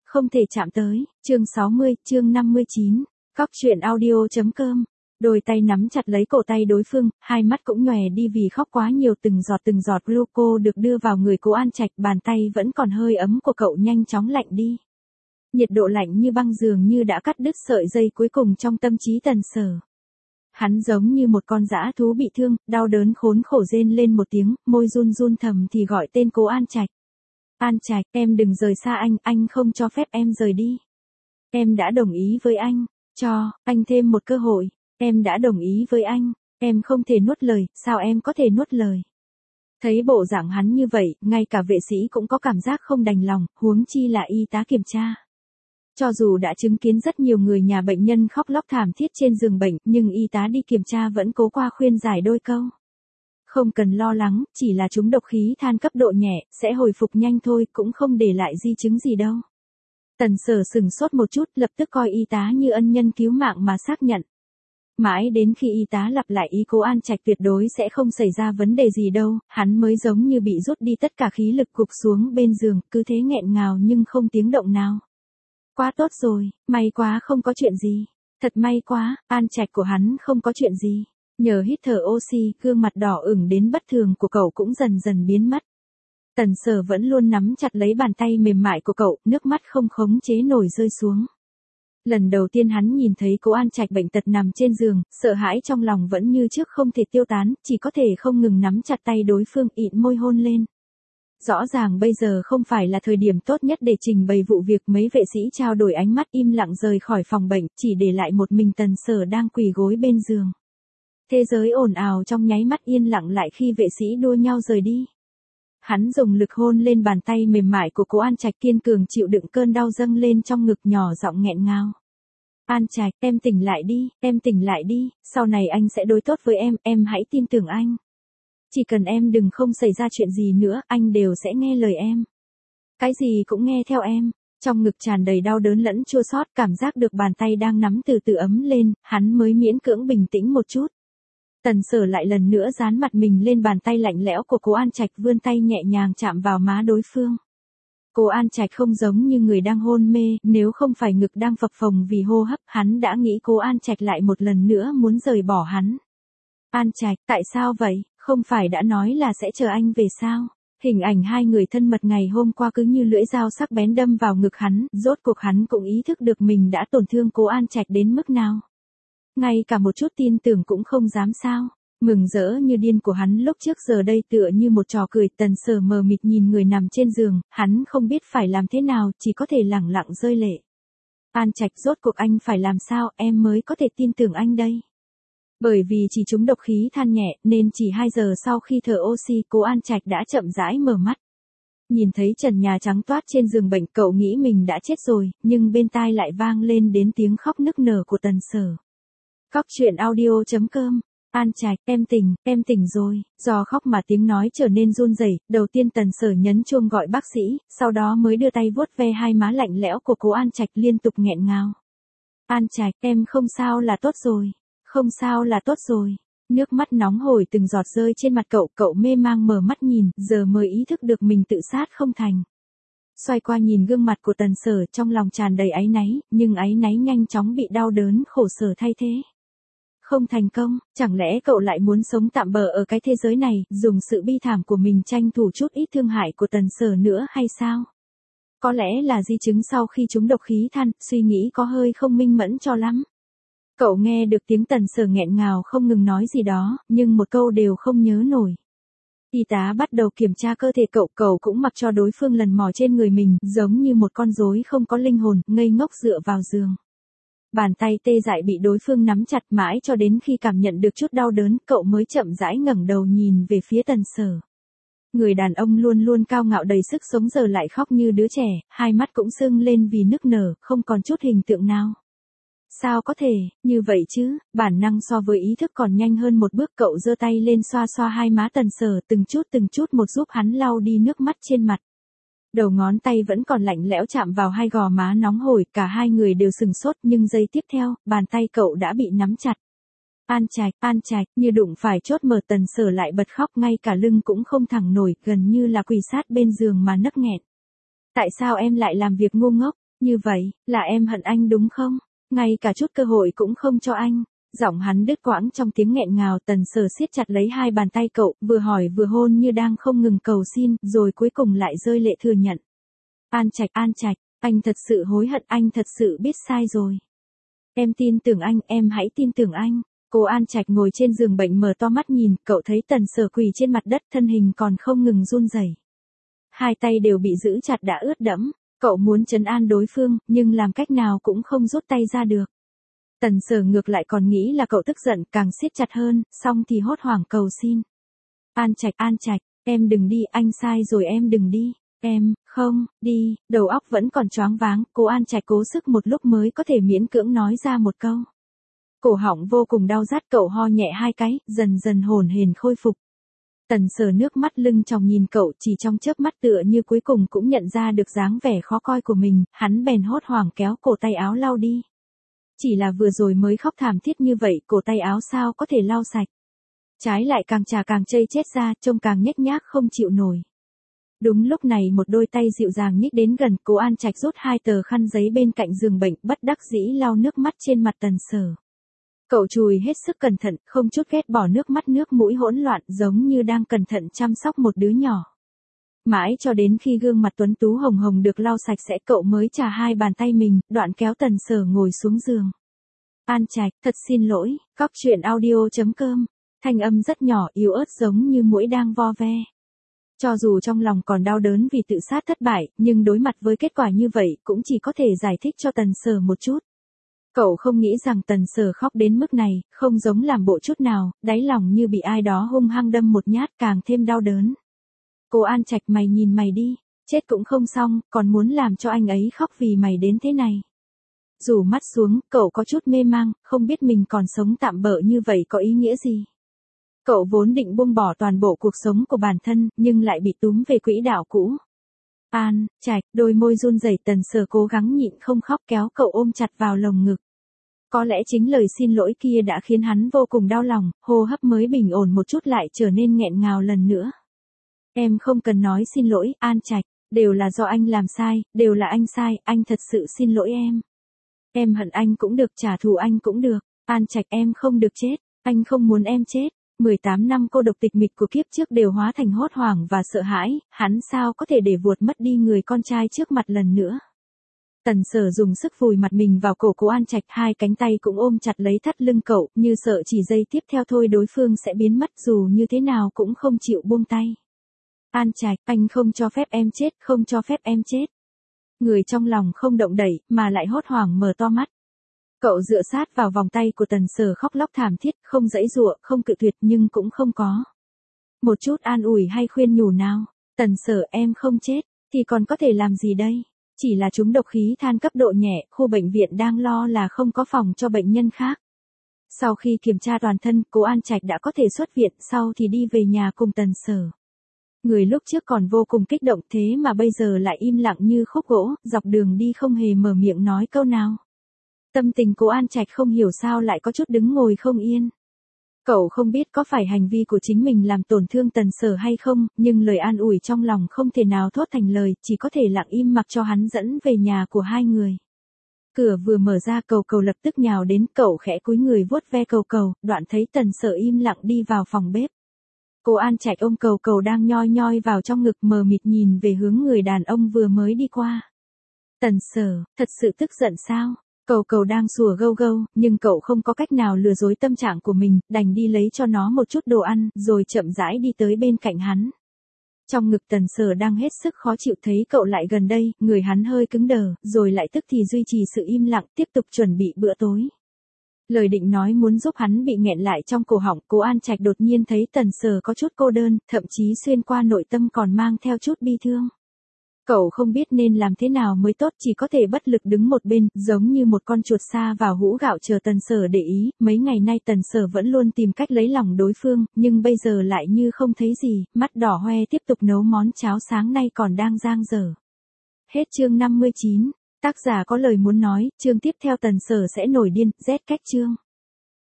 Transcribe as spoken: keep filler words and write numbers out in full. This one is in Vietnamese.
Không thể chạm tới, chương sáu mươi, chương năm mươi chín, Cóc truyện audio.com. Đôi tay nắm chặt lấy cổ tay đối phương, hai mắt cũng nhòe đi vì khóc quá nhiều, từng giọt từng giọt gluco được đưa vào người Cố An Trạch, bàn tay vẫn còn hơi ấm của cậu nhanh chóng lạnh đi. Nhiệt độ lạnh như băng dường như đã cắt đứt sợi dây cuối cùng trong tâm trí Tần Sở. Hắn giống như một con dã thú bị thương, đau đớn khốn khổ rên lên một tiếng, môi run run thầm thì gọi tên Cố An Trạch. An Trạch, em đừng rời xa anh, anh không cho phép em rời đi. Em đã đồng ý với anh, cho anh thêm một cơ hội. Em đã đồng ý với anh, em không thể nuốt lời, sao em có thể nuốt lời. Thấy bộ dạng hắn như vậy, ngay cả vệ sĩ cũng có cảm giác không đành lòng, huống chi là y tá kiểm tra. Cho dù đã chứng kiến rất nhiều người nhà bệnh nhân khóc lóc thảm thiết trên giường bệnh, nhưng y tá đi kiểm tra vẫn cố qua khuyên giải đôi câu. Không cần lo lắng, chỉ là trúng độc khí than cấp độ nhẹ, sẽ hồi phục nhanh thôi, cũng không để lại di chứng gì đâu. Tần Sở sừng sốt một chút, lập tức coi y tá như ân nhân cứu mạng mà xác nhận. Mãi đến khi y tá lặp lại ý Cố An Trạch tuyệt đối sẽ không xảy ra vấn đề gì đâu, hắn mới giống như bị rút đi tất cả khí lực, gục xuống bên giường, cứ thế nghẹn ngào nhưng không tiếng động nào. Quá tốt rồi, may quá không có chuyện gì. Thật may quá, An Trạch của hắn không có chuyện gì. Nhờ hít thở oxy, gương mặt đỏ ửng đến bất thường của cậu cũng dần dần biến mất. Tần Sở vẫn luôn nắm chặt lấy bàn tay mềm mại của cậu, nước mắt không khống chế nổi rơi xuống. Lần đầu tiên hắn nhìn thấy Cố An Trạch bệnh tật nằm trên giường, sợ hãi trong lòng vẫn như trước không thể tiêu tán, chỉ có thể không ngừng nắm chặt tay đối phương, ịn môi hôn lên. Rõ ràng bây giờ không phải là thời điểm tốt nhất để trình bày vụ việc, mấy vệ sĩ trao đổi ánh mắt im lặng rời khỏi phòng bệnh, chỉ để lại một mình Tần Sở đang quỳ gối bên giường. Thế giới ồn ào trong nháy mắt yên lặng lại khi vệ sĩ đua nhau rời đi. Hắn dùng lực hôn lên bàn tay mềm mại của Cố An Trạch, kiên cường chịu đựng cơn đau dâng lên trong ngực, nhỏ giọng nghẹn ngào. An Trạch, em tỉnh lại đi, em tỉnh lại đi, sau này anh sẽ đối tốt với em, em hãy tin tưởng anh. Chỉ cần em đừng không xảy ra chuyện gì nữa, anh đều sẽ nghe lời em. Cái gì cũng nghe theo em. Trong ngực tràn đầy đau đớn lẫn chua xót, cảm giác được bàn tay đang nắm từ từ ấm lên, hắn mới miễn cưỡng bình tĩnh một chút. Tần Sở lại lần nữa dán mặt mình lên bàn tay lạnh lẽo của Cố An Trạch, vươn tay nhẹ nhàng chạm vào má đối phương. Cố An Trạch không giống như người đang hôn mê, nếu không phải ngực đang phập phồng vì hô hấp, hắn đã nghĩ Cố An Trạch lại một lần nữa muốn rời bỏ hắn. An Trạch, tại sao vậy, không phải đã nói là sẽ chờ anh về sao? Hình ảnh hai người thân mật ngày hôm qua cứ như lưỡi dao sắc bén đâm vào ngực hắn, rốt cuộc hắn cũng ý thức được mình đã tổn thương Cố An Trạch đến mức nào. Ngay cả một chút tin tưởng cũng không dám sao. Mừng rỡ như điên của hắn lúc trước giờ đây tựa như một trò cười. Tần Sở mờ mịt nhìn người nằm trên giường, hắn không biết phải làm thế nào, chỉ có thể lẳng lặng rơi lệ. An Trạch, rốt cuộc anh phải làm sao em mới có thể tin tưởng anh đây? Bởi vì chỉ trúng độc khí than nhẹ, nên chỉ hai giờ sau khi thở oxy, Cố An Trạch đã chậm rãi mở mắt. Nhìn thấy trần nhà trắng toát trên giường bệnh, cậu nghĩ mình đã chết rồi, nhưng bên tai lại vang lên đến tiếng khóc nức nở của Tần Sở. Cóc truyện audio.com. An Trạch, em tỉnh, em tỉnh rồi. Do khóc mà tiếng nói trở nên run rẩy, đầu tiên Tần Sở nhấn chuông gọi bác sĩ, sau đó mới đưa tay vuốt ve hai má lạnh lẽo của Cố An Trạch, liên tục nghẹn ngào. An Trạch, em không sao là tốt rồi. Không sao là tốt rồi. Nước mắt nóng hổi từng giọt rơi trên mặt cậu, cậu mê mang mở mắt nhìn, giờ mới ý thức được mình tự sát không thành. Xoay qua nhìn gương mặt của Tần Sở, trong lòng tràn đầy áy náy, nhưng áy náy nhanh chóng bị đau đớn khổ sở thay thế. Không thành công, chẳng lẽ cậu lại muốn sống tạm bợ ở cái thế giới này, dùng sự bi thảm của mình tranh thủ chút ít thương hại của Tần Sở nữa hay sao? Có lẽ là di chứng sau khi trúng độc khí than, suy nghĩ có hơi không minh mẫn cho lắm. Cậu nghe được tiếng Tần Sở nghẹn ngào không ngừng nói gì đó, nhưng một câu đều không nhớ nổi. Y tá bắt đầu kiểm tra cơ thể cậu, cậu cũng mặc cho đối phương lần mò trên người mình, giống như một con rối không có linh hồn, ngây ngốc dựa vào giường. Bàn tay tê dại bị đối phương nắm chặt mãi cho đến khi cảm nhận được chút đau đớn, cậu mới chậm rãi ngẩng đầu nhìn về phía Tần Sở. Người đàn ông luôn luôn cao ngạo đầy sức sống giờ lại khóc như đứa trẻ, hai mắt cũng sưng lên vì nức nở, không còn chút hình tượng nào. Sao có thể, như vậy chứ, bản năng so với ý thức còn nhanh hơn một bước, cậu giơ tay lên xoa xoa hai má Tần Sở, từng chút từng chút một giúp hắn lau đi nước mắt trên mặt. Đầu ngón tay vẫn còn lạnh lẽo chạm vào hai gò má nóng hổi, cả hai người đều sừng sốt, nhưng giây tiếp theo, bàn tay cậu đã bị nắm chặt. An Trạch, An Trạch, như đụng phải chốt mở, Tần Sở lại bật khóc, ngay cả lưng cũng không thẳng nổi, gần như là quỳ sát bên giường mà nấc nghẹn. Tại sao em lại làm việc ngu ngốc? Như vậy, là em hận anh đúng không? Ngay cả chút cơ hội cũng không cho anh. Giọng hắn đứt quãng trong tiếng nghẹn ngào. Tần Sở siết chặt lấy hai bàn tay cậu, vừa hỏi vừa hôn như đang không ngừng cầu xin, rồi cuối cùng lại rơi lệ thừa nhận. An Trạch, An Trạch, anh thật sự hối hận, anh thật sự biết sai rồi. Em tin tưởng anh, em hãy tin tưởng anh. Cô An Trạch ngồi trên giường bệnh mở to mắt nhìn, cậu thấy Tần Sở quỳ trên mặt đất, thân hình còn không ngừng run rẩy. Hai tay đều bị giữ chặt đã ướt đẫm, cậu muốn trấn an đối phương, nhưng làm cách nào cũng không rút tay ra được. Tần Sở ngược lại còn nghĩ là cậu tức giận, càng siết chặt hơn, xong thì hốt hoảng cầu xin. An Trạch, An Trạch, em đừng đi, anh sai rồi, em đừng đi. Em, không, đi, đầu óc vẫn còn choáng váng, cô An Trạch cố sức một lúc mới có thể miễn cưỡng nói ra một câu. Cổ họng vô cùng đau rát, cậu ho nhẹ hai cái, dần dần hồn hển khôi phục. Tần Sở nước mắt lưng tròng nhìn cậu, chỉ trong chớp mắt tựa như cuối cùng cũng nhận ra được dáng vẻ khó coi của mình, hắn bèn hốt hoảng kéo cổ tay áo lau đi. Chỉ là vừa rồi mới khóc thảm thiết như vậy, cổ tay áo sao có thể lau sạch. Trái lại càng trà càng chây chết ra, trông càng nhếch nhác không chịu nổi. Đúng lúc này một đôi tay dịu dàng nhích đến gần, cô An Trạch rút hai tờ khăn giấy bên cạnh giường bệnh, bất đắc dĩ lau nước mắt trên mặt Tần Sở. Cậu chùi hết sức cẩn thận, không chút ghét bỏ, nước mắt nước mũi hỗn loạn, giống như đang cẩn thận chăm sóc một đứa nhỏ. Mãi cho đến khi gương mặt tuấn tú hồng hồng được lau sạch sẽ, cậu mới chà hai bàn tay mình, đoạn kéo Tần Sở ngồi xuống giường. An Trạch, thật xin lỗi. Cóc truyện audio chấm com. Thanh âm rất nhỏ, yếu ớt giống như muỗi đang vo ve. Cho dù trong lòng còn đau đớn vì tự sát thất bại, nhưng đối mặt với kết quả như vậy, cũng chỉ có thể giải thích cho Tần Sở một chút. Cậu không nghĩ rằng Tần Sở khóc đến mức này, không giống làm bộ chút nào, đáy lòng như bị ai đó hung hăng đâm một nhát, càng thêm đau đớn. Cô An Trạch, mày nhìn mày đi, chết cũng không xong, còn muốn làm cho anh ấy khóc vì mày đến thế này. Rủ mắt xuống, cậu có chút mê mang, không biết mình còn sống tạm bợ như vậy có ý nghĩa gì. Cậu vốn định buông bỏ toàn bộ cuộc sống của bản thân, nhưng lại bị túm về quỹ đạo cũ. An Trạch, đôi môi run rẩy, Tần Sở cố gắng nhịn không khóc, kéo cậu ôm chặt vào lồng ngực. Có lẽ chính lời xin lỗi kia đã khiến hắn vô cùng đau lòng, hô hấp mới bình ổn một chút lại trở nên nghẹn ngào lần nữa. Em không cần nói xin lỗi, An Trạch, đều là do anh làm sai, đều là anh sai, anh thật sự xin lỗi em. Em hận anh cũng được, trả thù anh cũng được, An Trạch, em không được chết, anh không muốn em chết. mười tám năm cô độc tịch mịch của kiếp trước đều hóa thành hốt hoảng và sợ hãi, hắn sao có thể để vuột mất đi người con trai trước mặt lần nữa. Tần Sở dùng sức vùi mặt mình vào cổ cô An Trạch, hai cánh tay cũng ôm chặt lấy thắt lưng cậu, như sợ chỉ giây tiếp theo thôi đối phương sẽ biến mất, dù như thế nào cũng không chịu buông tay. An Trạch, anh không cho phép em chết, không cho phép em chết. Người trong lòng không động đậy, mà lại hốt hoảng mở to mắt. Cậu dựa sát vào vòng tay của Tần Sở khóc lóc thảm thiết, không giãy giụa, không cự tuyệt nhưng cũng không có một chút an ủi hay khuyên nhủ nào. Tần Sở, em không chết, thì còn có thể làm gì đây? Chỉ là trúng độc khí than cấp độ nhẹ, khu bệnh viện đang lo là không có phòng cho bệnh nhân khác. Sau khi kiểm tra toàn thân, cô An Trạch đã có thể xuất viện, sau thì đi về nhà cùng Tần Sở. Người lúc trước còn vô cùng kích động, thế mà bây giờ lại im lặng như khúc gỗ, dọc đường đi không hề mở miệng nói câu nào. Tâm tình cô An Trạch không hiểu sao lại có chút đứng ngồi không yên. Cậu không biết có phải hành vi của chính mình làm tổn thương Tần Sở hay không, nhưng lời an ủi trong lòng không thể nào thốt thành lời, chỉ có thể lặng im mặc cho hắn dẫn về nhà của hai người. Cửa vừa mở ra, Cầu Cầu lập tức nhào đến, cậu khẽ cúi người vuốt ve Cầu Cầu, đoạn thấy Tần Sở im lặng đi vào phòng bếp. Cô An Trạch ôm Cầu Cầu đang nhoi nhoi vào trong ngực, mờ mịt nhìn về hướng người đàn ông vừa mới đi qua. Tần Sở, thật sự tức giận sao? Cầu Cầu đang sủa gâu gâu, nhưng cậu không có cách nào lừa dối tâm trạng của mình, đành đi lấy cho nó một chút đồ ăn, rồi chậm rãi đi tới bên cạnh hắn. Trong ngực Tần Sở đang hết sức khó chịu, thấy cậu lại gần đây, người hắn hơi cứng đờ, rồi lại tức thì duy trì sự im lặng, tiếp tục chuẩn bị bữa tối. Lời định nói muốn giúp hắn bị nghẹn lại trong cổ họng, cô An Trạch đột nhiên thấy Tần Sở có chút cô đơn, thậm chí xuyên qua nội tâm còn mang theo chút bi thương. Cậu không biết nên làm thế nào mới tốt, chỉ có thể bất lực đứng một bên, giống như một con chuột sa vào hũ gạo chờ Tần Sở để ý. Mấy ngày nay Tần Sở vẫn luôn tìm cách lấy lòng đối phương, nhưng bây giờ lại như không thấy gì, mắt đỏ hoe tiếp tục nấu món cháo sáng nay còn đang dang dở. Hết chương năm mươi chín. Tác giả có lời muốn nói, chương tiếp theo Tần Sở sẽ nổi điên, rét cách chương.